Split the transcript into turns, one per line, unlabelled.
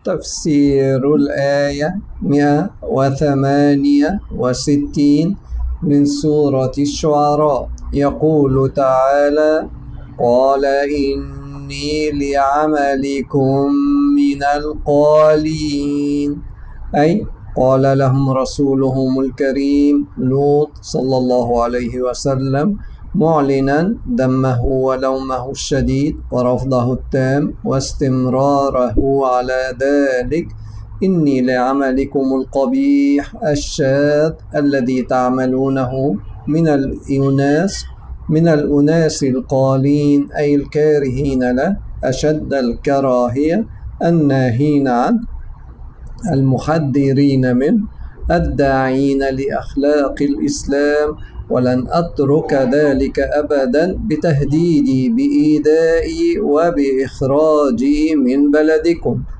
تفسير الآية 168 من سورة الشعراء. يقول تعالى: قال إني لعملكم من القالين، أي قال لهم رسولهم الكريم لوط صلى الله عليه وسلم، معلنا ذمه ولومه الشديد ورفضه التام واستمراره على ذلك: إني لعملكم القبيح الشاذ الذي تعملونه من الأناس القالين، أي الكارهين له أشد الكراهية، الناهين عنه، المحذرين منه، الداعين لأخلاق الإسلام. ولن أترك ذلك أبدا بتهديدي بإيذائي وبإخراجي من بلدكم.